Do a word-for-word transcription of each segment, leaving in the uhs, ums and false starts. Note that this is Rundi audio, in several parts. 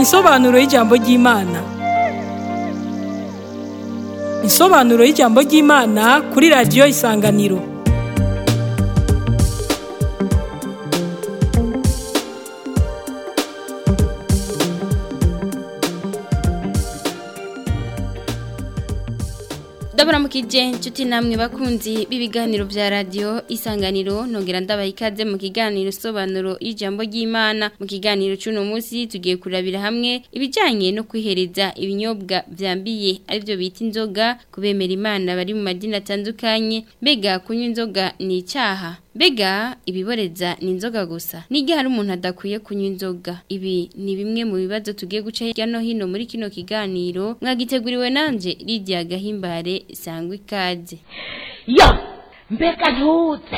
Insobanuro y'ijambo ry'Imana. Insobanuro y'ijambo ry'Imana kuri radio Isanganiro. Ndabura mukije nshuti namwe bakunzi b'ibiganiro vya radio Isanganiro nongera ndabaha ikaze mu kiganiro sobanuro ijambo ry'Imana. Mu kiganiro cy'uno munsi tugiye kurabira hamwe ibijanye no kwihereza ibinyobwa vyambiye arivyo bita inzoga kubemera Imana bari mu madini atandukanye. Mbega kunywa inzoga ni icyaha? Mbega ibiboreza ni inzoga gusa? Nige hari umuntu adakwiye kunywa inzoga? Ibi ni bimwe mu bibazo tugiye guca hirya no hino muri kino kiganiro. Mwagiteguriwe nanje Lydia Gahimbare sangwa ikaze. Yo, mbega ntuze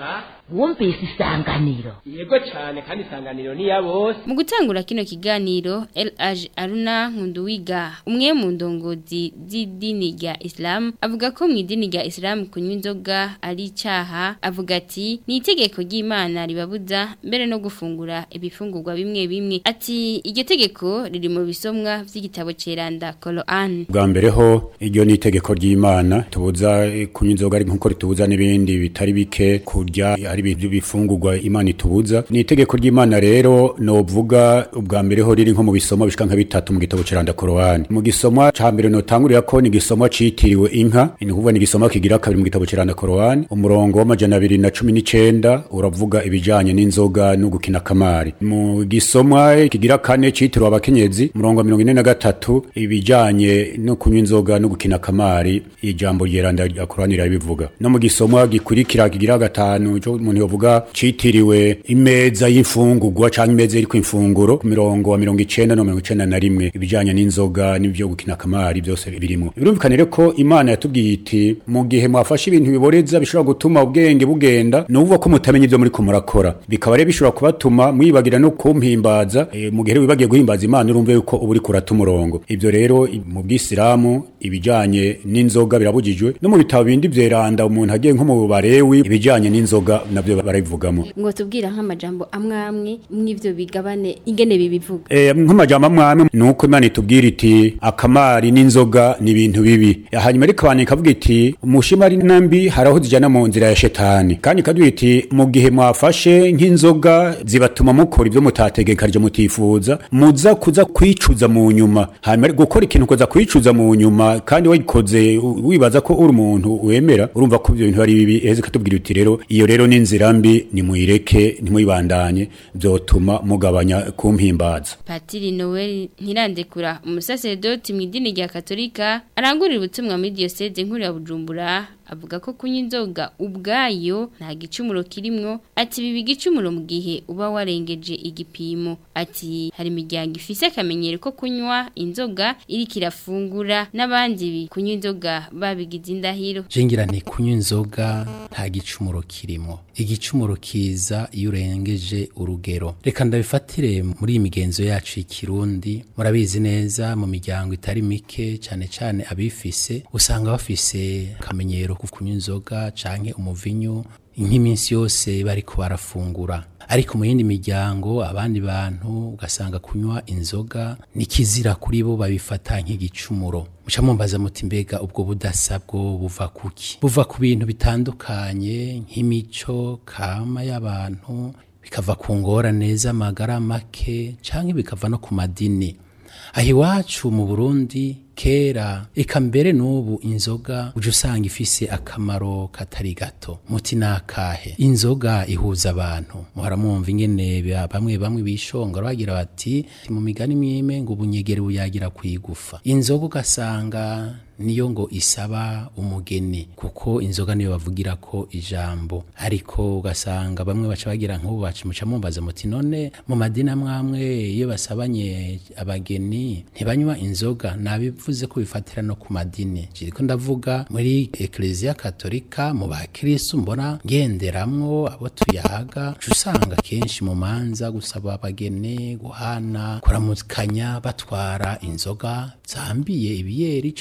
wumvise Isanganiro? Yego cyane kandi Isanganiro ni ya bose. Mu gutangura kino kiganiro El Haj Aruna Nkunduwiga umwe mu ndongozi z'idini rya Islam avuga ko mu idini rya Islam kunywa inzoga ari icyaha. Avuga ati ni itegeko ry'Imana ribabuza mbere no gufungura ibifungurwa bimwe bimwe. Ati iryo tegeko riri mu bisomwa vy'igitabo ceranda Quran. Bwa mbere ho iryo ni itegeko ry'Imana tubuza kunywa inzoga ari nkuko ritubuza n'ibindi bitari bike kurya ibintu bifungurwa Imana itubuza. Ni itegeko ry'Imana rero no vuga ubwa mbere ho riri nko mu bisoma bishika nka bitatu mu gitabo ceranda Quran. Mu gisoma ca mbere no tangurira ko ni gisoma citiriwe inka, ni kuvuga ni gisoma kigira kabiri mu gitabo ceranda Quran. Umurongo wa majana abiri na cumi n'icenda uravuga ibijanye n'inzoga no gukina kamari. Mu gisoma kigira kane citiriwe abakenyezi, umurongo wa mirongo ine na gatatu ibijanye no kunywa inzoga no gukina kamari, ijambo ryeranda rya Quran rirabivuga. No mu gisoma gikurikira kigira gatanu umuntu yovuga citiriwe imeza y'imfungurwa canke imeza iri kw'imfunguro ku mirongo wa mirongo icenda no mirongo icenda na rimwe ibijanye n'inzoga n'ivyo gukina kamari byose birimo. Birumvikana rero ko Imana yatubwiye iti mu gihe mwafashe ibintu biboreza bishobora gutuma ubwenge bugenda n'uvuga ko mutamenya ivyo muri ko murakora, bikaba rero bishobora kubatuma mwibagira no kumpimbaza. E, mu gihe wibagiye guhimbaza Imana urumve yuko uburi kurata umurongo. Ivyo rero mu bw'Isilamu ibijanye n'inzoga birabujijwe, no mu bitabo bindi vyeranda umuntu agiye nko mu barewi ibijanye n'inzoga nabyo barabivugamo. Ngo tubwira nk'amajambo amwamwe mw'ivyo bigabane ingene bibivuga. Eh nk'amajambo amwamwe nuko Imana itubwira iti akamari n'inzoga ni ibintu bibi. Hanyuma ariko abantu ikavuga iti umushimari nambi haraho zijana mu nzira ya shetani. Kandi ikavuga iti mu gihe mwafashe nk'inzoga zibatuma mukora ivyo mutategekanije mutifuza muza kuza kwicuza mu nyuma. Hanyuma gukora ikintu koza kwicuza mu nyuma kandi wayikoze wibaza ko uri umuntu wemera urumva ko ivyo bintu ari bibi. Eheze katubwira iti rero iyo rero n'inzira mbi ni muyireke ntimuyibandanye byotuma mugabanya kumpimbaza. Patiri Noel Ntirandekura umusaserdoti mu idini rya Katolika arangurira ubutumwa muri diocese nkuru ya Bujumbura avuga ko kunywa inzoga ubwayo nta gicumuro kirimwo. Ati bibi gicumuro mu gihe uba warengeje igipimo. Ati hari imiryango ifise akamenyero ko kunywa inzoga iri kirafungura n'abandi bi kunywa inzoga babigize indahiro. Jengira ni kunywa inzoga nta gicumuro kirimo. Igicumuro kiza iyo urengeje urugero. Reka ndabifatire muri iyi migenzo yacu y'ikirundi. Murabizi neza mu miryango itari mike cyane cyane abifise usanga bafise akamenyero kunywa inzoga canke umuvinyu nk'iminsi yose bariko barafungura. Ariko mu yindi miryango abandi bantu ugasanga kunywa inzoga ni kizira kuri bo, babifata nk'igicumuro. Muca mumbaza muti mbega ubwo budasa bwo buva kuki? Buva ku bintu bitandukanye nk'imico kama y'abantu, bikava ku ngorane z'amagara make canke bikava no ku madini. Ahi wacu mu Burundi kera eka mbere n'ubu inzoga uje usanga ifise akamaro katari gato. Muti nakahe? Inzoga ihuza abantu. Muhora mwumva ingene bamwe bamwe bishonga bagira bati mu migani mwime ngo ubunyegere buyagira kwigufa. Inzoga ugasanga niyo ngo isaba umugeni kuko inzoga niyo bavugira ko ijambo. Ariko ugasanga bamwe baca bagira nk'ubu baca muca mumbaza muti none mu madina mwamwe iyo basabanye abageni ntibanywa inzoga? Nabivuze ko bifatira no ku madini. Jiriko ndavuga muri Ecclesia Katolika mu bakristo mbona ngenderamwo abo tuyaga usanga kenshi mu manza gusaba abageni guhana kuramukanya batwara inzoga zambiye ibiyeri cyangwa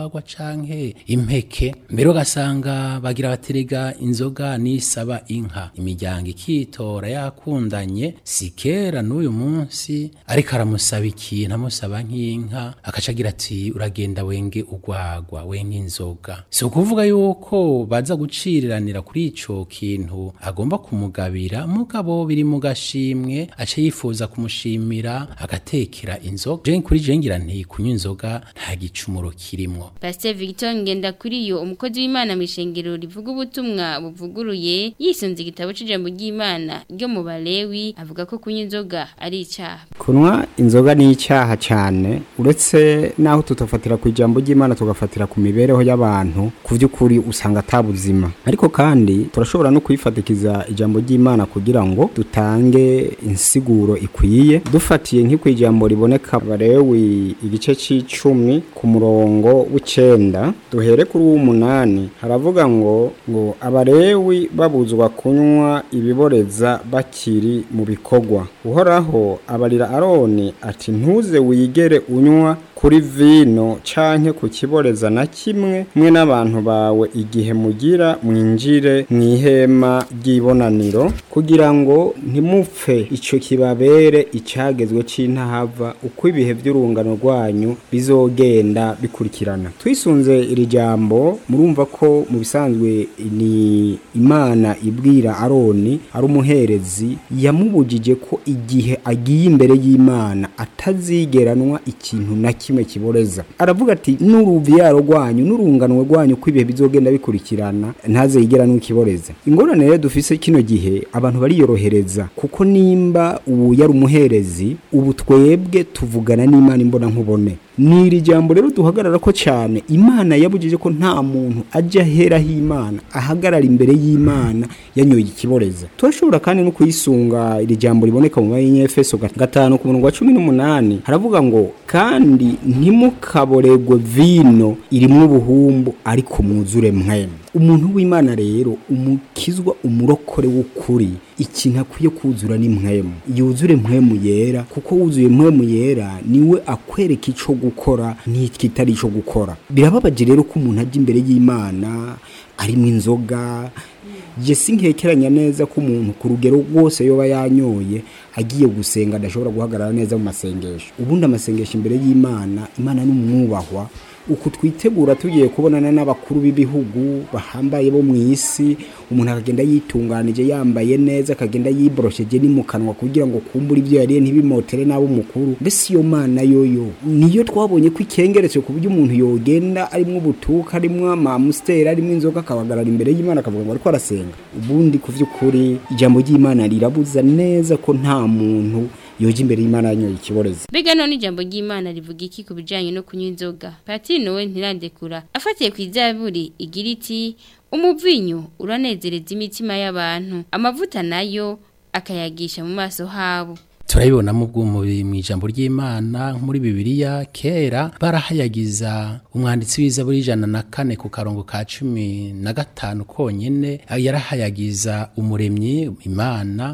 urwagwa canke impeke mbere ugasanga bagira baterega inzoga nisaba inka imiryango ikitora yakundanye sikera n'uyu munsi ariko aramusaba ikintu amusaba nk'inka akaca agira ati uragenda wenge urwagwa wenge inzoga si ukuvuga yuko baza guciriranira kuri ico kintu agomba kumugabira mugabo biri mu gashimwe aca yifuza kumushimira agatekera inzoga je kuri je ngira nti kunywa inzoga nta gicumuro kirimwo. Pastor Victor Ngendakuriyo umukozi w'Imana mishengero rivuga ubutumwa buvuguruye yisunze igitabo c'ijambo ry'Imana ryo mu Balewi avuga ko kunywa inzoga ari icyaha. Kunywa inzoga ni icyaha cyane uretse naho tutofatira ku ijambo ry'Imana tugafatira ku mibereho y'abantu ku by'ukuri usanga atabuzima ariko kandi turashobora no kwifatikiza ijambo ry'Imana kugira ngo dutange insiguro ikwiye dufatiye nk'iko ijambo riboneka Balewi igice c'icumi ku murongo w'icenda duhere kuri w'umunani haravuga ngo ngo Abalewi babuzwa kunywa ibiboreza bakiri mu bikogwa uhoraho abarira Aroni ati ntuze wigere unywa kuri vino canke ku kiboreza na kimwe mwe n'abantu bawe igihe mugira mwinjire mwihema ry'ibonaniro kugira ngo ntimupfe ico kibabere icagezwe c'intahava uko ibihe by'urungano rwanyu bizogenda bikurikirana. Twisunze iri jambo murumva ko mu bisanzwe ni Imana ibwira Aroni ari umuherezi yamubujije ko igihe agiye imbere y'Imana atazigeranwa ikintu na kimwe kiboreza. Aravuga ati n'uruvyaro rwanyu n'urungano rwanyu ko ibihe bizogenda bikurikirana ntaze yigeranwa ikiboreza. Ingorane rero dufise kino gihe abantu bariyorohereza kuko nimba ubu yari umuherezi ubu twebwe tuvugana n'Imana imbona nkubone. Niri jambo rero duhagarara ko cyane Imana yabujije ko nta muntu ajya hera h'Imana ahagarara imbere y'Imana yanyoye ikiboreza. Turashobora kandi no kuyisunga iri jambo riboneka mu Efeso gatanu ku murongo wa cumi n'umunani haravuga ngo kandi ntimukaboregwe vino irimwo ubuhumbu ariko mwuzure mwemwe. Umuntu w'Imana rero umukizwa umurokore w'ukuri ikintu akwiye kuzura ni mwemu yuzure mwemu yera kuko wuzuye mwemu yera niwe akwereka ico gukora n'ikitari ico gukora. Birababaje rero ko umuntu ajya imbere y'Imana ari mu inzoga je sinkekeranya neza ko umuntu ku rugero rwose yoba yanyoye agiye gusenga adashobora guhagarara neza mu masengesho. Ubundi amasengesho imbere y'Imana Imana n'umwubahwa uko twitegura tugiye kubonana n'abakuru b'ibihugu bahambaye bo mu isi umuntu akagenda yitunganije yambaye neza akagenda yibrosheje ni mu kanwa kugira ngo kumbura ibyo yariye ntibimotere nabo mukuru. Mbese iyo Mana yoyo niyo twabonye ko ikengeretse ku buryo umuntu yogenda arimo ubutuka arimo amamusteri arimo inzoga akabagarara imbere y'Imana akavuga ngo ariko arasenga. Ubundi ku vy'ukuri ijambo ry'Imana rirabuza neza ko nta muntu yoje imbere y'Imana yanyoye ikiboreza. Bega none ijambo ry'Imana rivuga iki ku bijanye no kunywa inzoga? Patiri nowe ntirandekura afatiye ku izaburi igira iti umuvinyu uranezereza imitima y'abantu amavuta nayo akayagisha mu maso habo. Turabibona mu bw'umubiri mu ijambo ry'Imana muri Bibiliya kera barahayagiza umwanditsi w'izaburi ijana na kane ku karongo ka cumi na gatanu konyene yarahayagiza umuremyi Imana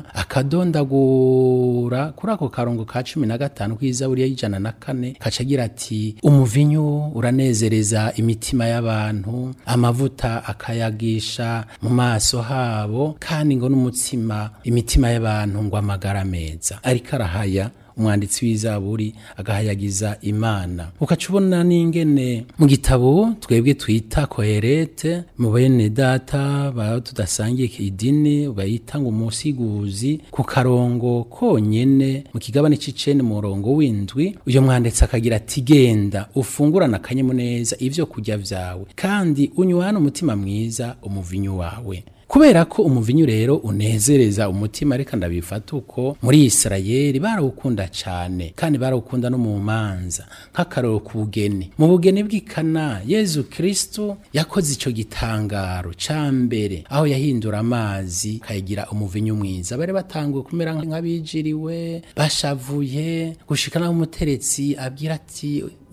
akadondagura kuri ako karongo ka cumi na gatanu kw'izaburi y'ijana na kane kacagira ati umuvinyu uranezereza imitima y'abantu amavuta akayagisha mu maso habo kandi ngo n'umutsima imitima y'abantu ngo amagara meza. Karahaya umwanditsi w'izaburi agahayagiza Imana ukacubona n'ingene mu gitabo twebwe twita koherete mu bene data ba tudasangiye idini bayita ngo umusiguzi ku karongo konyene mu kigabane c'icenda mu murongo w'indwi uyo mwanditsi akagira ati genda ufungurana akanyamuneza ivyo kurya vyawe kandi unywana umutima mwiza umuvinyu wawe. Kubera ko umuvinyu rero unezereza umutima reka ndabifata uko muri Isirayeli barawukunda cyane kandi barawukunda no mu manza nk'akaroro ku bugeni. Mu bugeni bw'Ikana Yezu Kristo yakoze ico gitangaro cambere aho yahindura amazi kayigira umuvinyu mwiza. Bare batanguye kumera nk'abijiriwe bashavuye gushikana umuteretsi abwira ati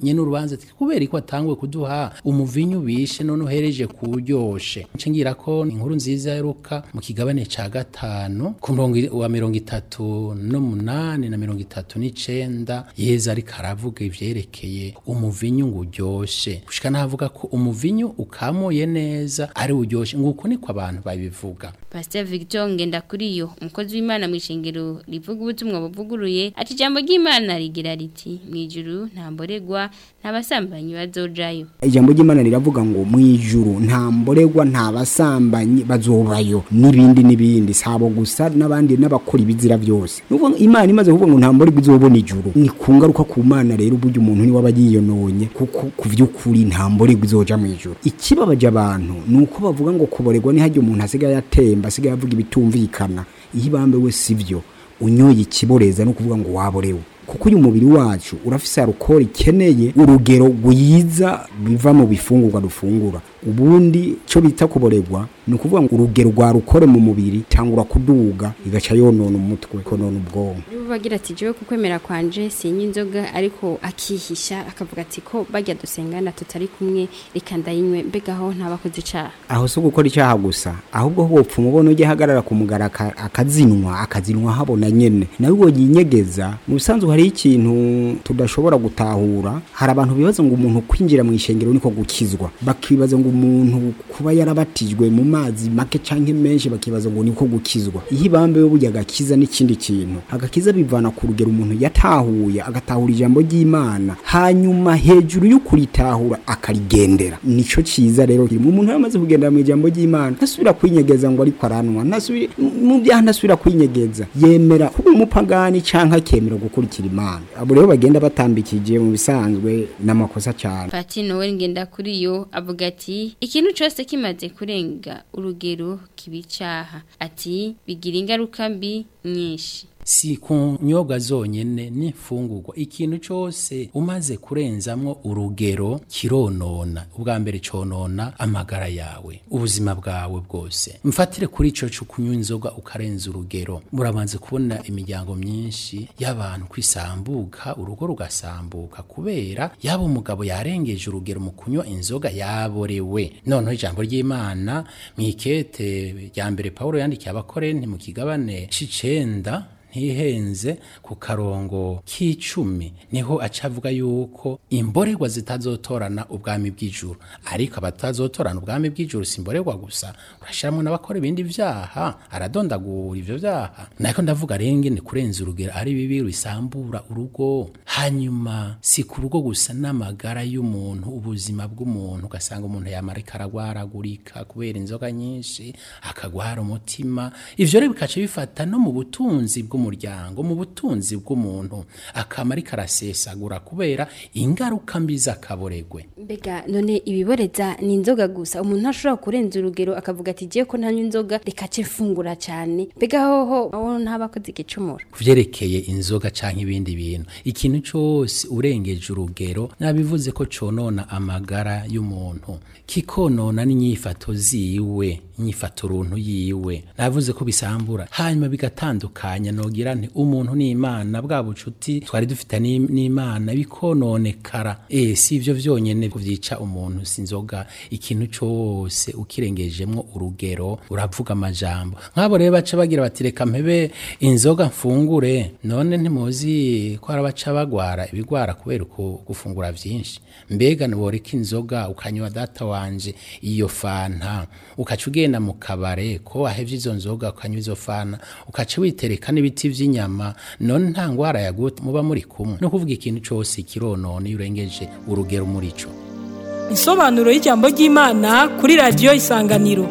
nyene urubanza ati kubera ko atangwe kuduha umuvinyu bishe none uhereje kuryoshe nce ngira ko inkuru nziza yaruka mu kigabane ca gatanu ku murongo wa mirongo itatu n'umunani na mirongo itatu n'icenda Yezu ariko aravuga ivyerekeye umuvinyu ngo uryoshe gushika navuga ko umuvinyu ukamuye neza ari uryoshe nguko niko abantu babivuga. Pastor Victor Ngendakuriyo umukozi w'Imana mu ishengero rivuga ubutumwa buvuguruye ati ijambo ry'Imana rigira riti mwijuru nta mboregwa nta basambanyi bazojayo. Ijambo ry'Imana riravuga ngo mwijuru nta mboregwa nta basambanyi bazobayo nibindi nibindi sabo gusa nabandi n'abakora ibizira byose. Nuko Imana imaze kuvuga ngo nta mboregwa izobona ijuru ni kungaruka ku Mana rero uburyo umuntu ni wabagiyononye kuko kuvyukuri nta mboregwa izoja mu ijuru. Ikibabaje abantu nuko bavuga ngo kuboregwa ni haje umuntu asigaye atemba asigaye avuga ibitumvikana ihibambe we sivyo unyoye ikiboreza no kuvuga ngo waborewe kuko uyu mubiri wacu urafise alcohol ikeneye urugero gwiza biva mu bifungurwa dufungura ubundi cyo bita kuboregwa ni ukuvuga ngo urugero rwa rukore mu mubiri tangura kuduga igaca yonona umutwe konona ubwonko. Bagira ati jewe kukwemera kwanje sinyi inzoga ariko akihisha akavuga ati ko bajya dusengana tutari kumwe reka ndayinywe mbega aho ntabakoze icaha. Aho so gukora icaha gusa ahubwo hopfa umubone uje hagarara ku mugara akazinwa akazinwa habona nyene nawe ngo yinyegeza mu bisanzwe hari ikintu tudashobora gutahura. Hari abantu bibaza ngo umuntu kwinjira mu ishengero niko gukizwa bakibaza ngo umuntu kuba yarabatijwe mu mazi make canke menshi bakibaza ngo niko gukizwa. Ihibambe yo burya gakiza n'ikindi kintu agakiza bivana ku rugero umuntu yatahuye agatahura ijambo ry'Imana hanyuma hejuru yo kuritahura akarigendera. Nico ciza rero kiri mu muntu yamaze kugendera mu ijambo ry'Imana nasubira kwinyegeza ngo ariko aranwa nasubira mu byaha nasubira kwinyegeza yemera kuba umupagani canke akemera gukurikira Imana. Abo rero bagenda batambikije mu bisanzwe n'amakosa cyane. Patino we Ngendakuriyo avuga ati ikintu cyose kimaze kurenga urugero kibicaha ati bigira ingaruka mbi nyinshi. Si kunyobwa zonyene n'imfungurwa ikintu cyose umaze kurenzamwo urugero kironona ubwa mbere conona amagara yawe ubuzima bwawe bwose. Mfatire kuri ico cyo kunywa inzoga ukarenza urugero murabanze kubona imiryango myinshi y'abantu kwisambuka urugo rugasambuka kubera yaba umugabo yarengeje urugero mu kunywa inzoga yaborewe. Noneho ijambo ry'Imana mwikete rya mbere Paulo yandikiye abakorenti mu kigabane c'icenda ntihenze ku karongo k'icumi niho acavuga yuko imborerwa zitazotorana ubwami bw'ijuru ariko abatazotorana ubwami bw'ijuru simborerwa gusa urashiramwe n'abakora ibindi vyaha aradondagura ivyo vyaha. Nako ndavuga renge ni kurenza urugero ari bibi bisambura urugo hanyuma si ku rugo gusa n'amagara y'umuntu ubuzima bw'umuntu ugasanga umuntu yamarika aragwaragurika kubera inzoga nyinshi akagwara umutima. Ivyo rero bikaca bifata no mu butunzi bwo umuryango mu butunzi bw'umuntu akamari karasesagura kubera ingaruka mbi zakaboregwe. Mbega none ibiboreza ni inzoga gusa umuntu ashobora kurenza urugero akavuga ati giye ko ntanywa inzoga reka ce fungura cyane mbega hoho aho ntabakoze igicumuro kuvyerekeye inzoga canke ibindi bintu ikintu cyose urengeje urugero nabivuze ko conona amagara y'umuntu kikonona n'inyifato ziwe inyifato runtu yiwe navuze ko bisambura hanyuma bigatandukanya nogira nti umuntu n'Imana bwa bucuti twari dufite n'Imana bikononekara. Eh si ivyo vyonyene kuvyica umuntu sinzoga ikintu cyose ukirengejemwo urugero uravuga amajambo nk'abo rero baca bagira bati reka mpebe inzoga mfungure none ntimuzi ko arabaca bagwara ibigwara kubera uko gufungura vyinshi mbega niboreka inzoga ukanywa data wanje iyo fanta ukaca ugenda mu kabare ko wahevye izo nzoga ukanywa izo fanta ukaca witereka n'ibiti vy'inyama none nta ngwara yaguta muba muri kumwe no kuvuga ikintu cyose kironone yurengeje urugero muri cyo. Isobanuro y'ijambo ry'Imana kuri radio Isanganiro.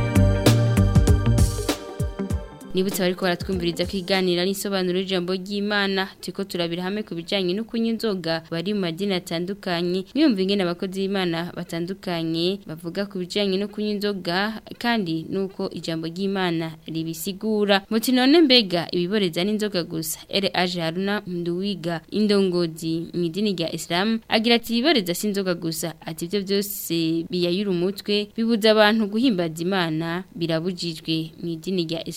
Nibutse bariko baratwumviriza kwiganira n'isobanuro y'ijambo ry'Imana tuko turabira hamwe ku bijanye no kunywa inzoga bari mu madini atandukanye mwumva ingene abakozi b'Imana batandukanye bavuga ku bijanye no kunywa inzoga kandi nuko ijambo ry'Imana ribisigura muti none mbega ibiboreza n'inzoga gusa ere aje Haruna Mnduwiga indongozi mu idini rya Islam agira ati ibiboreza s'inzoga gusa ati ivyo byose biyayura umutwe bibuza abantu guhimbaza Imana birabujijwe mu idini rya Islam.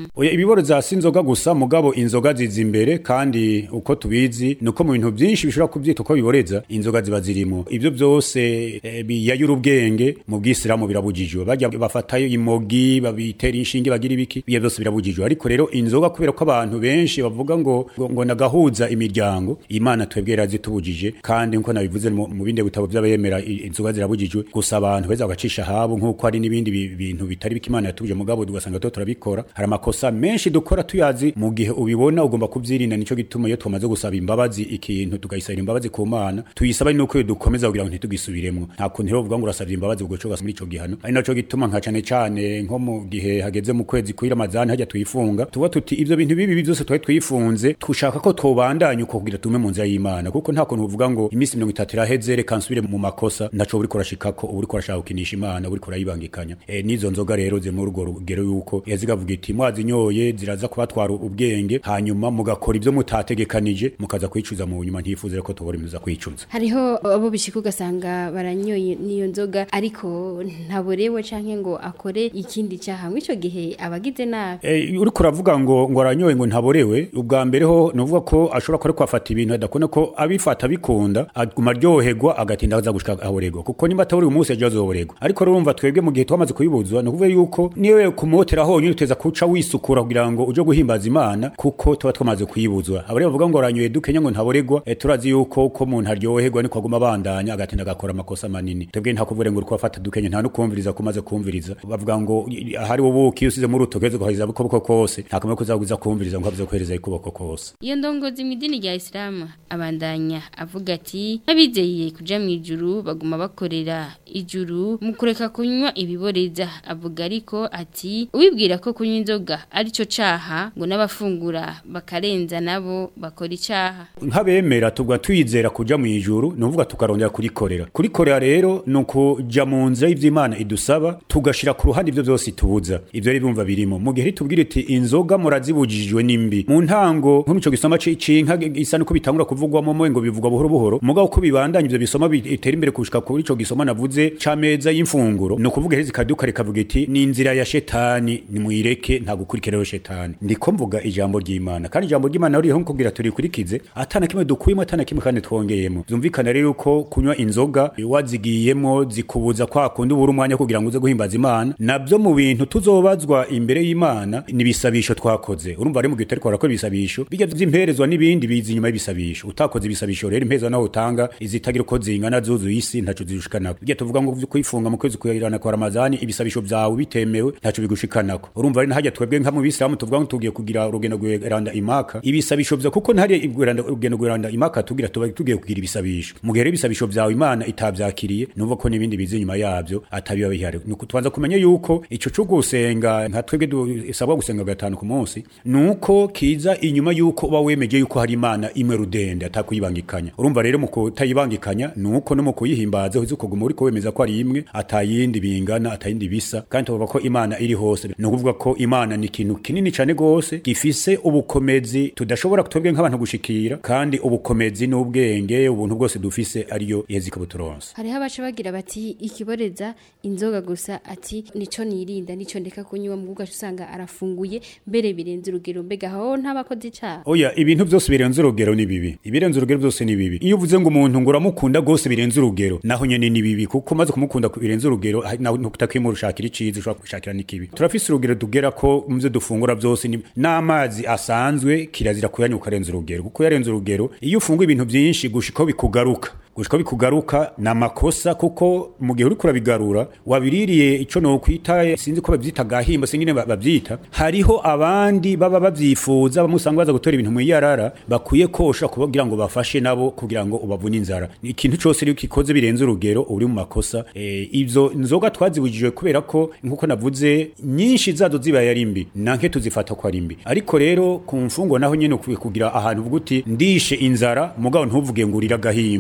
Oya ibiboreza si inzoga gusa mugabo inzoga ziza imbere kandi uko tubizi nuko mu bintu byinshi bishobora kubyita uko biboreza inzoga ziba zirimo ivyo byose e, biyayura ubwenge mu bw'Islamu birabujijwe bajya bafatayo imogi babitera inshinge bagira ibiki biye byose birabujijwe ariko rero inzoga kubera ko abantu benshi bavuga ngo ngo nagahuza imiryango Imana twebwera zitubujije kandi nko nabivuze mu binde butabo by'abayemera inzoga zirabujijwe gusa abantu beza bagacisha habo nkuko ari nibindi bintu bitari bikimana yatuje mugabo dugasanga to turabikora hari amakosa menshi dukora tuyazi mu gihe ubibona ugomba kubyirinda nico gituma iyo twamaze gusaba imbabazi ikintu tugayisabira imbabazi ku Mana tuyisaba nuko dukomeza kugira ngo ntitugisubiremo nta kuntu rero uvuga ngo urasabye imbabazi ugocoga muri ico gihano ari naco gituma nka cane cane nko mu gihe hageze mu kwezi kwira Ramazani hajya tuyifunga tuba tuti ivyo bintu bibi byose twaye twifunze tushaka ko tobandanya uko kugira tume mu nzira y'Imana kuko nta kuntu uvuga ngo imisi mirongo itatu iraheze reka nsubire mu makosa naco uri korashikako uri korashaka ukinisha Imana uri korayibangikanya e, nizo nzoga rero ze mu rugo rugero yuko yazigavuga iti mwazi nyoye ziraza kubatwara ubwenge hanyuma mugakora ivyo mutategekanije mukaza kwicuza mu nyuma ntifuze ko tubora imiza kwicuza hariho abo bishika ugasanga baranyoye niyo nzoga ariko ntaborewe canke ngo akore ikindi cyaha mwico gihe abagize nabi e, uri kuravuga ngo ngo aranyoye ngo ntaborewe ubwa mbere ho novuga ko ashobora kore kwafata ibintu adakona ko abifata bikunda aguma ryoherwa agatinda aza gushika ahorego kuko nimba atari umunsi yaje azoborego ariko urumva twebwe mu gihe twamaze kuyibuzwa no kuvuga yuko niwe kumotera honyine uteza kuca wisukura kugira ngo uje guhimbaza Imana kuko tuba twamaze kuyibuzwa abari bavuga ngo aranyoye dukenya ngo ntaboregwa e, turazi yuko ko umuntu aryoherwa niko aguma bandanya agatinda agakora amakosa manini twebwe nta kuvuga ngo uri kwafata dukenya nta no kumviriza kumaze kumviriza bavuga ngo hari ubuki usize mu rutogeze guhariza bukoboko kose nta kumwe kuzaguza kumviriza ngo avuze kwereza ikuboko kose iyo ndongozi mu idini rya Islam abandanya avuga ati abizeye kuja mu ijuru baguma bakorera ijuru mu kureka kunywa ibiboreza avuga ariko ati ubibwira ko kunywa inzoga ari cyo caha ngo n'abafungura bakarenza nabo bakora icaha nk'abemera tugwa tuyizera kuja mu ijuru nuvuga tukarondera kurikorera kurikorera rero nuko ja mu nzira y'Imana idusaba tugashira ku ruhande ivyo byose tubuza ivyo rero bumva birimo mu gihe tubwire iti inzoga murazibujijwe nimbi mu ntango nko mico gisoma cinka isa nuko bitangura kuvugwa mu ngo bivugwa buhoro buhoro mugabo ko bibandanye ivyo bisoma bitera imbere kushika kuri ico gisoma navuze cameza y'imfunguro no kuvuga hezi kaduka rekavuga iti ni inzira ya shetani ni muireke nta gukurikira shetani ndiko mvuga ijambo ry'Imana kandi ijambo ry'Imana ririho kugira turikurikize atana kimwe dukuyemo atana kimwe kandi twongeyemo zumvikana rero ko kunywa inzoga wazigiyemo zikubuza kwa kundi ubura umwanya kugira ngo uze guhimbaza Imana nabyo mu bintu tuzobazwa imbere y'Imana nibisabisho twakoze urumva ari mu gihe ariko arakora ibisabisho bijya vy'imperezwa nibindi bizi nyuma y'ibisabisho utakoze ibisabisho rero impeza naho utanga izitagira uko zingana zuzu isi ntaco zishikana bijya tuvuga ngo kwifunga mu kwezi kwirana kwa Ramazani ibisabisho byawe bitemewe ntaco bigushikanako urumva ari hajya twebwe nka mu Bisilamu tuvuga ngo tugiye kugira urugendo rw'iranda imaka ibisabisho byo kuko ntari iguranda urugendo rw'iranda imaka tugira tuba tugiye kugira ibisabisho mu gihe ibisabisho byawe Imana itabyakiriye numva ko nibindi bizi nyuma yabyo atabiba bihari nuko twanza kumenya yuko ico cyo gusenga nka twebwe dusabwa gusenga gatanu ku munsi nuko kiza inyuma yuko uba wemeje yuko hari Imana imwe rudende atakuyibangikanya urumva rero mu kutayibangikanya nuko no mu kuyihimbaza uzuko guma uri ko wemeza ko ari imwe atayindi bingana atayindi bisa kandi tuvuga ko Imana iri hose no kuvuga ko Imana ni ikintu kinini cyane gose gifise ubukomezi tudashobora kutobwe nk'abantu gushikira kandi ubukomezi n'ubwenge ubuntu bwose dufise ariyo yezika buturonse hari habaca bagira bati ikiboreza inzoga gusa ati nico nirinda nico ndeka kunywa mu gugasha usanga arafunguye mbere birenze urugero mbega ho ntabakoze icaha oya ibintu byose birenze urugero ni bibi ibirenze urugero byose ni bibi iyo uvuze ngo umuntu ngo uramukunda gose birenze urugero naho nyene ni bibi kuko maze kumukunda birenze urugero naho ntutakimura ushakira icizi ushaka gushakira nikibi turafise urugero tugera ko muvyo dufungura byose ni n'amazi asanzwe kirazira kuyanywa ukarenza urugero kuko yarenze urugero iyo ufunga ibintu byinshi gushikaho bikugaruka gushika bikugaruka na makosa kuko mu gihe uri kurabigarura wabiririye ico no kwita sinzi ko bavyita gahimba singine bavyita hariho abandi baba bavyifuza bamusanga baza gutora ibintu mu yarara bakwiye kosha kugira ngo bafashe nabo kugira ngo ubavune inzara ikintu cyose ryo kikoze birenze urugero uri mu makosa e, ivyo nzoga twazibujijwe kubera ko nkuko navuze nyinshi zazo ziba yari mbi nanke tuzifata ko ari mbi ariko rero ku mfungo naho nyene kugira ahantu uvuga uti ndishe inzara mugabo ntuvuge ngo urira gahimbo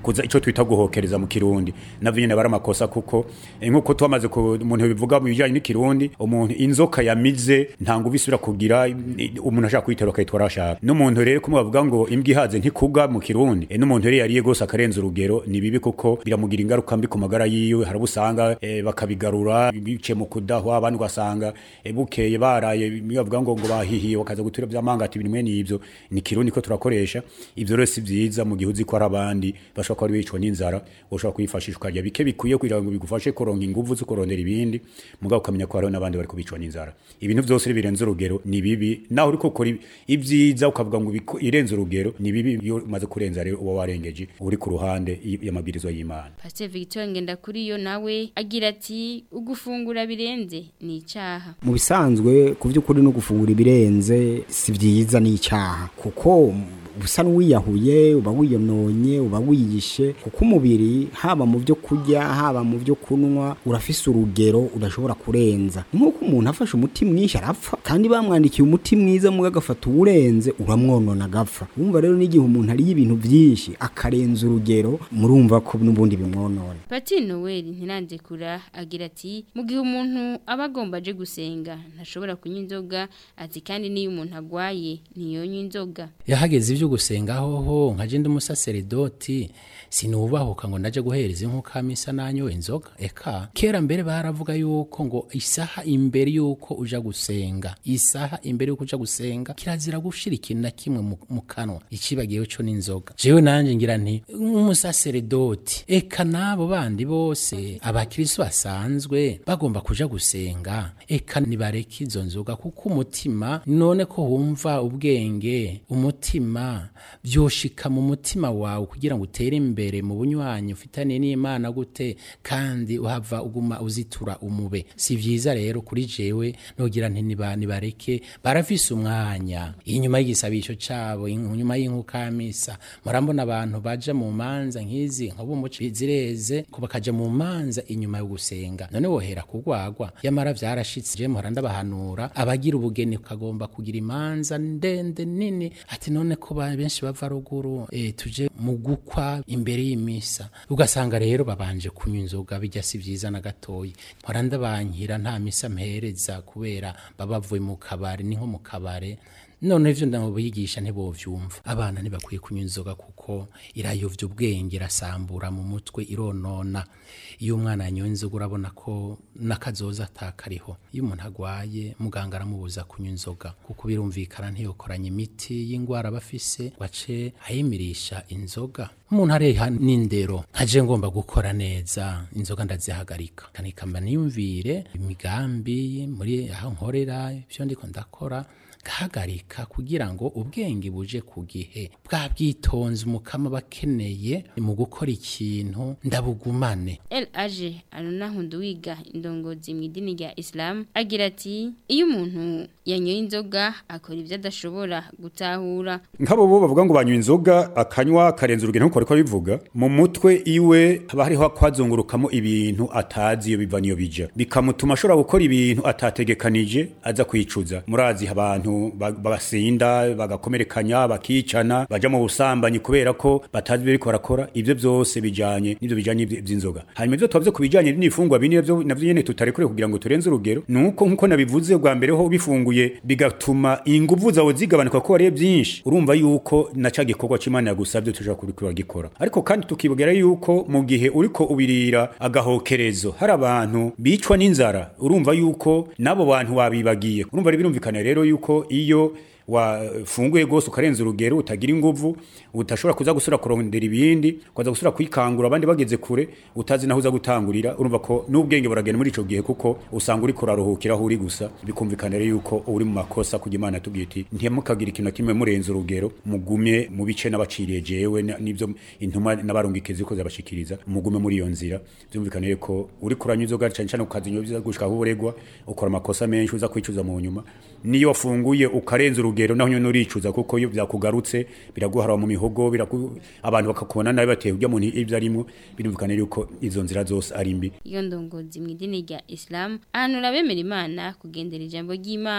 kuza ico twita guhokereza mu kirundi navyo nyene bara makosa kuko eh, nkuko twamaze ku umuntu bivuga mu bijanye n'ikirundi umuntu inzoka yamize nta nguvu isubira kugira umuntu ashaka kwitera akayitwara ashaka n'umuntu rero kumwe bavuga ngo imbwa ihaze ntikuga mu kirundi e, n'umuntu rero yariye gose akarenza urugero ni bibi kuko biramugira ingaruka mbi ku magara yiwe harabusanga e, bakabigarura bice mu kudahwa abandi gasanga e, bukeye baraye bavuga ngo ngo bahihiye bakaza gutura by'amanga ati bimwe n'ivyo ni kirundi ko turakoresha ivyo rero si vyiza mu gihuzi ko arabandi bashaka ko bicwa n'inzara ushaka kwifashisha ukarya bike bikuye kugira ngo bigufashe koronka inguvu zo kurondera ibindi mugabo ukamenya ko hariho n'abandi bari kubicwa n'inzara ibintu byose birenze urugero ni bibi naho uriko ukora ibyiza ukavuga ngo irenze urugero ni bibi iyo umaze kurenza rero uba warengeje uri ku ruhande y'amabwirizo y'Imana. Pastor Victor Ngendakuriyo nawe agira ati ugufungura birenze ni icaha. Mu bisanzwe ku by'ukuri no gufungura ibirenze si byiza ni icaha kuko busa n'uwiyahuye uba wiyononye uba wiyishe kuko umubiri haba mu byo kurya haba mu byo kunywa urafise urugero udashobora kurenza nkuko umuntu afashe umuti mwinshi arapfa kandi bamwandikiye umuti mwiza muga gafata urenze uramwonona agapfa urumva rero n'igihe umuntu ari ibintu byinshi akarenza urugero murumva ko n'ubundi bimwonona. Pati Noel ntiranze kura agira ati mu gihe umuntu aba agomba aje gusenga ntashobora kunywa inzoga ati kandi niyo umuntu agwaye ntiyonywa inzoga yahageze ivyo gusenga hoho nkaje ndi umusaseredoti sinubahuka ngo ndaje guhereza inkuka misa nanyo inzoga eka kera mbere baravuga yuko ngo isaha imbere yuko uja gusenga isaha imbere yuko uja gusenga kirazira gushira ikintu na kimwe mu kanwa icibagiyeho cyo n'inzoga jewe nanje ngira nti umusaseredoti eka nabo bandi bose abakristo basanzwe bagomba kuja gusenga eka nibareka izo nzoga kuko umutima none ko wumva ubwenge umutima byoshika mu mutima wawe kugira ngo utere imbere mu bunywanyi ufitane n'Imana gute kandi uhava uguma uzitura umube si vyiza rero kuri jewe nogira nti nibani bareke barafise umwanya inyuma y'igisabisho cabo inyuma y'inkuka misa murambona abantu baje mu manza nkizi nkabo umuci zireze ko bakaje mu manza inyuma yo gusenga none wohera kugwagwa yamara vyarashitse je muhoranda bahanura abagira ubugeni kagomba kugira imanza ndende nini ati none ko benshi bava ruguru e, tuje mu gukwa imbere y'imisa ugasanga rero babanje kunywa inzoga bijya si vyiza na gatoyi mporanda bankira nta misa mpereza kubera babavuye mu kabare ni nko mu kabare none ivyo ndamubigisha ntibovyumva abana ntibakwiye kunywa inzoga kuko irayovya ubwenge irasambura mu mutwe ironona iyo umwana yanyoye inzoga urabona ko nakazoza atakariho iyo umuntu agwaye muganga aramubuza kunywa inzoga kuko birumvikana ntiyokoranye imiti y'ingwara bafise wace ayimirisha inzoga umuntu areha n'indero ntaje ngomba gukora neza inzoga ndazihagarika kandi kamba niyumvire imigambi muri aho nkorera ivyo ndiko ndakora gahagarika kugira ngo ubwenge buje ku gihe bwa bwitonzi umukama bakeneye mu gukora ikintu ndabugumane. El Aje Aruna Hunduwiga indongozi mu idini rya Islam agira ati iyo umuntu yanyoye inzoga akora ivyo adashobora gutahura nkabo bo bavuga ngo banywa inzoga akanywa karenza urugero nkuko ariko bivuga mu mutwe iwe haba hariho kwazungurukamo ibintu atazi iyo bivaniyo bija bikamutuma ashobora gukora ibintu atategekanije aza kwicuza murazi abantu basinda bagakomerekanya bakicana baja mu busambanyi kubera ko batazi biri korakora ivyo byose bijanye n'ivyo bijanye by'inzoga hanyuma ivyo twavuze kubijanye n'ifungwa bini navyo navyo nyene tutarekure kugira ngo turenze urugero nuko nkuko nabivuze bwa mbere ho bifunguye bigatuma inguvu zawe zigabanuka ko ari byinshi urumva yuko naca gikorwa c'Imana yagusabye tuja kubikora gikora ariko kandi tukibugera yuko mu gihe uriko ubirira agahokerezo hari abantu bicwa n'inzara urumva yuko nabo bantu wabibagiye urumva birumvikana rero yuko iyo wafunguye gose ukarenza urugero utagira inguvu utashobora kuza gusura kurondera ibindi kwaza gusura kwikangura abandi bageze kure utazi naho uza gutangurira urumva ko n'ubwenge buragenda muri ico gihe kuko usanga uri kuraruhukira aho uri gusa bikumvikana rero yuko uri mu makosa kugira Imana tubwiti ntimukagira ikintu kimwe murenza urugero mugumye mu bice n'abaciriye jewe nivyo intuma n'abarungikeze ko zabashikiriza mugume muri iyo nzira byumvikana ko uri kuranywa inzoga cyane cyane ukazinyo biza gushika aho uregwa ukora amakosa menshi uza kwicuza mu nyuma niyo wafunguye ukarenza urugero naho nyo nuricuza kuko iyo byakugarutse biraguhara mu mihogo biraku abantu bakakubona nawe bateye ujya mu ivyo arimo birumvikana yuko izo nzira zose ari mbi. Iyo ndongozi mu idini rya Islam ahanura bemera Imana kugendera ijambo ry'Imana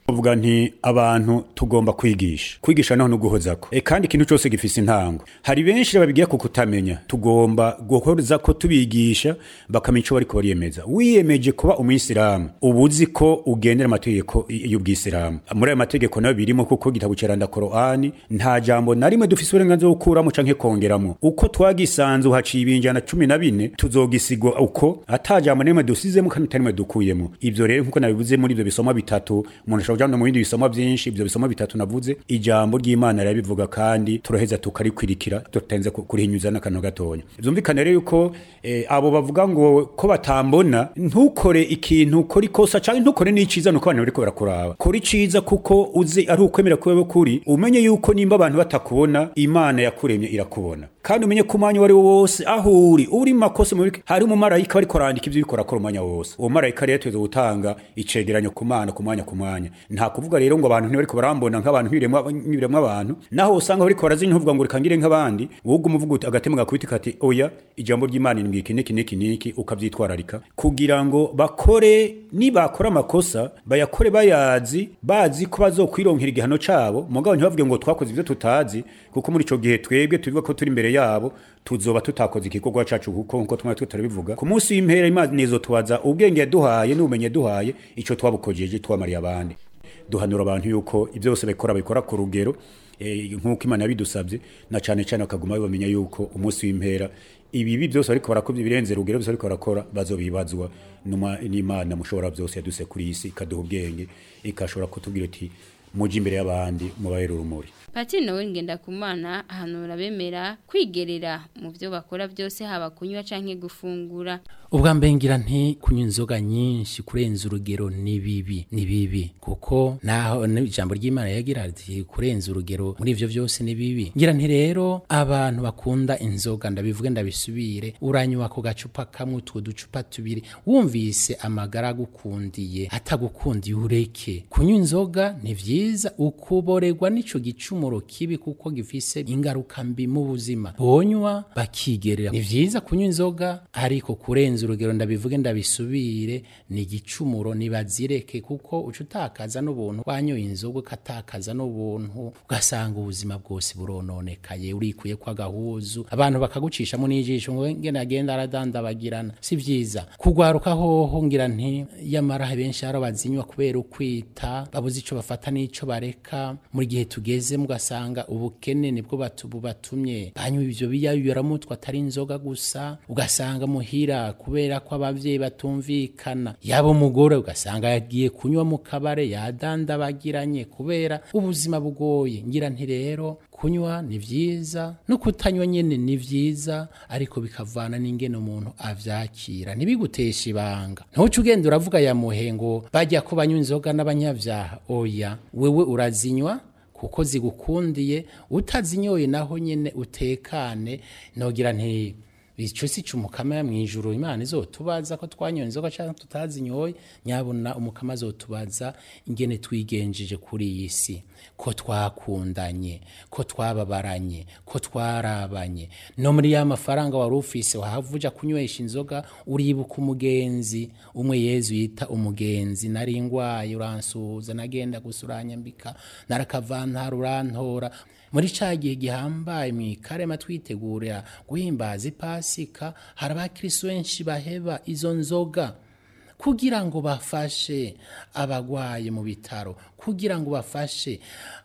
uvuga nti abantu tugomba kwigisha kwigisha naho no guhozako e kandi ikintu cyose gifise intango hari benshi babigiye ku kutamenya tugomba guhoza ko tubigisha bakamenya ico bari ko bariyemeza wiyemeje kuba umuyisilamu ubuzi ko ugendera amategeko y'ubwisilamu muri ayo mategeko nayo birimo kuko gitabo cyaranda Qur'ani nta jambo na rimwe dufise uburenganzira bwo gukuramo canke kongeramo uko twagisanze uhaciye ibinjana cumi na bine tuzogisigwa uko atajambo nemwe dusizemo kandi tarimwe dukuyemo ivyo rero nkuko nabivuze muri ivyo bisoma bitatu umuntu ashobora kujana mu bindi bisoma byinshi ivyo bisoma bitatu navuze ijambo ry'Imana ryabivuga kandi turaheza tukarikwirikira tutenze kurihinyuza n'akantu gatonya byumvikana rero yuko eh, abo bavuga ngo ko batambona ntukore ikintu kori kosa canke ntukore n'iciza nuko abantu bariko barakuraba kori ciza kuko uzi ari ukwemera kwewe kuri umenye yuko nimba abantu batakubona Imana yakuremye irakubona kandi umenye kumanya wari wose aho uri uri makose muri hari umumarayika bari korandika ivyo bikora ko umanya wose uwo marayika rero tuzo gutanga icegeranyo kumana kumanya kumanya nta kuvuga rero ngo abantu ntibari ko barambona nk'abantu biremwa biremwa abantu naho usanga bari ko barazinvuga ngo rikangire nk'abandi wowe umuvuga uti agatema gakubiti kati oya ijambo ry'Imana ni ngiki niki niki niki ukavyitwararika kugira ngo bakore nibakora amakosa bayakore bayazi bazi ko bazokwironkera igihano cabo mugabo ntibavuge ngo twakoze ivyo tutazi kuko muri ico gihe twebwe tuvuga ko turi imbere yabo tuzoba tutakoze ikikorwa cacu kuko nko twari tutarabivuga ku munsi w'impera Imana nizo tubaza ubwenge yaduhaye n'ubumenye duhaye ico twabukojeje twamariye abandi duhanura abantu yuko ibyo byose bakora bakora ku rugero eh, nkuko Imana yabidusabye na cyane cyane akaguma bamenya yuko umunsi w'impera ibibi byose ariko barakubye birenze rugero byose ariko barakora bazobibazwa numa n'Imana mushobora byose yaduse kuri isi kaduha ubwenge ikashobora kutubwira ati muje imbere y'abandi mubayera urumuri. Patino wengenda kumana ahanura bemera kwigerera mu byo bakora byose haba kunywa canke gufungura. Ubwa mbengira nti kunywa inzoga nyinshi kurenza urugero ni bibi ni bibi kuko naho ijambo ry'Imana yagira ati kurenza urugero muri ivyo byose ni bibi. Ngira nti rero abantu bakunda inzoga ndabivuge ndabisubire uranywa ko gacupa kamwe utwo ducupa tubiri wumvise amagara gukundiye atagukundiye ureke. Kunywa inzoga ni vyiza ukuboregwa nico gicumuro kibi kuko gifise ingaruka mbi mu buzima. Bonywa bakigerera. Ni vyiza kunywa inzoga ariko kurenza urugero ndabivuge ndabisubire ni igicumuro nibazireke kuko ucutakaza n'ubuntu wanyoye inzoga katakaza n'ubuntu ugasanga ubuzima bwose burononekaye urikuye kwa gahuzu abantu bakagucisha mu nijisho ngo ngene agenda aradandabagirana si vyiza kugwaruka hoho ngira nti yamara benshi aro bazinywa kubera ukwita babuze ico bafata n'ico bareka muri gihe tugeze mugasanga ubukene nibwo batubu batumye banywa ivyo biyayura mutwe atari inzoga gusa ugasanga muhira kubera ko abavyeyi batumvikana yabo mugore ugasanga yagiye kunywa mu kabare yadandabagiranye kubera ubuzima bugoye ngira nti rero kunywa ni vyiza no kutanywa nyene ni vyiza ariko bikavana n'ingene umuntu avyakira ntibigutesha ibanga ntuce ugenda uravuga ya muhengo bajya ko banywa inzoga n'abanyavyaha oya wewe urazinywa kuko zigukundiye utazinyoye naho nyene utekane nogira nti Ico si cumukama mwijuru Imana izotubaza ko twanyoye inzoga cyangwa tutazinyoye nyabona umukama azotubaza ingene twigenjeje kuri iyi si ko twakundanye ko twababaranye ko twarabanye no muri ya mafaranga wari ufise wahavuja kunywesha inzoga uribuka umugenzi umwe Yezu yita umugenzi nari ngwaye uransuza nagenda gusuranya mbika narakavantara urantora muri cagiye gihambaye mwikarema twitegurira guhimbaza Pasika haraba Kristo benshi baheba izo nzoga kugira ngo bafashe abagwaye mu bitaro kugira ngo bafashe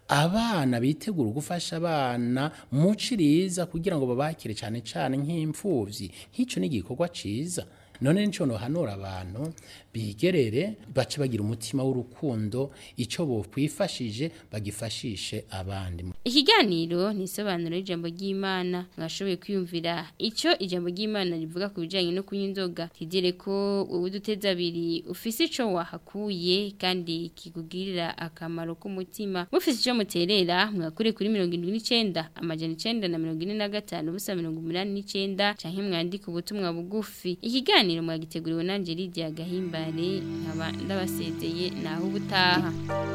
abana bitegura gufasha abana muciriza kugira ngo babakire cyane cyane nk'imfuvyi nk'ico ni gikorwa ciza none nico no hanura abantu bigerere bace bagira umutima w'urukundo ico bo kwifashije bagifashishe abandi. Ikiganiro ni sobanuro y'ijambo ry'Imana mwashoboye kwiyumvira ico ijambo ry'Imana rivuga ku bijanye no kunywa inzoga tidire ko ubu duteza abiri ufise ico wahakuye kandi kikugirira akamaro k'umutima mufise ico muterera mwakure kuri mirongo indwi n'icenda amajana icenda na mirongo ine na gatanu ubusa mirongo umunani n'icenda canke mwandika ubutumwa bugufi. Ikiganiro mwagiteguriwe nanje Lydia Gahimbare nkaba ndabasezeye naho ubutaha.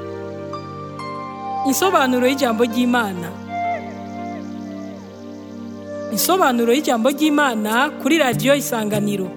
Insobanuro y'ijambo ry'Imana. Insobanuro y'ijambo ry'Imana kuri radio Isanganiro.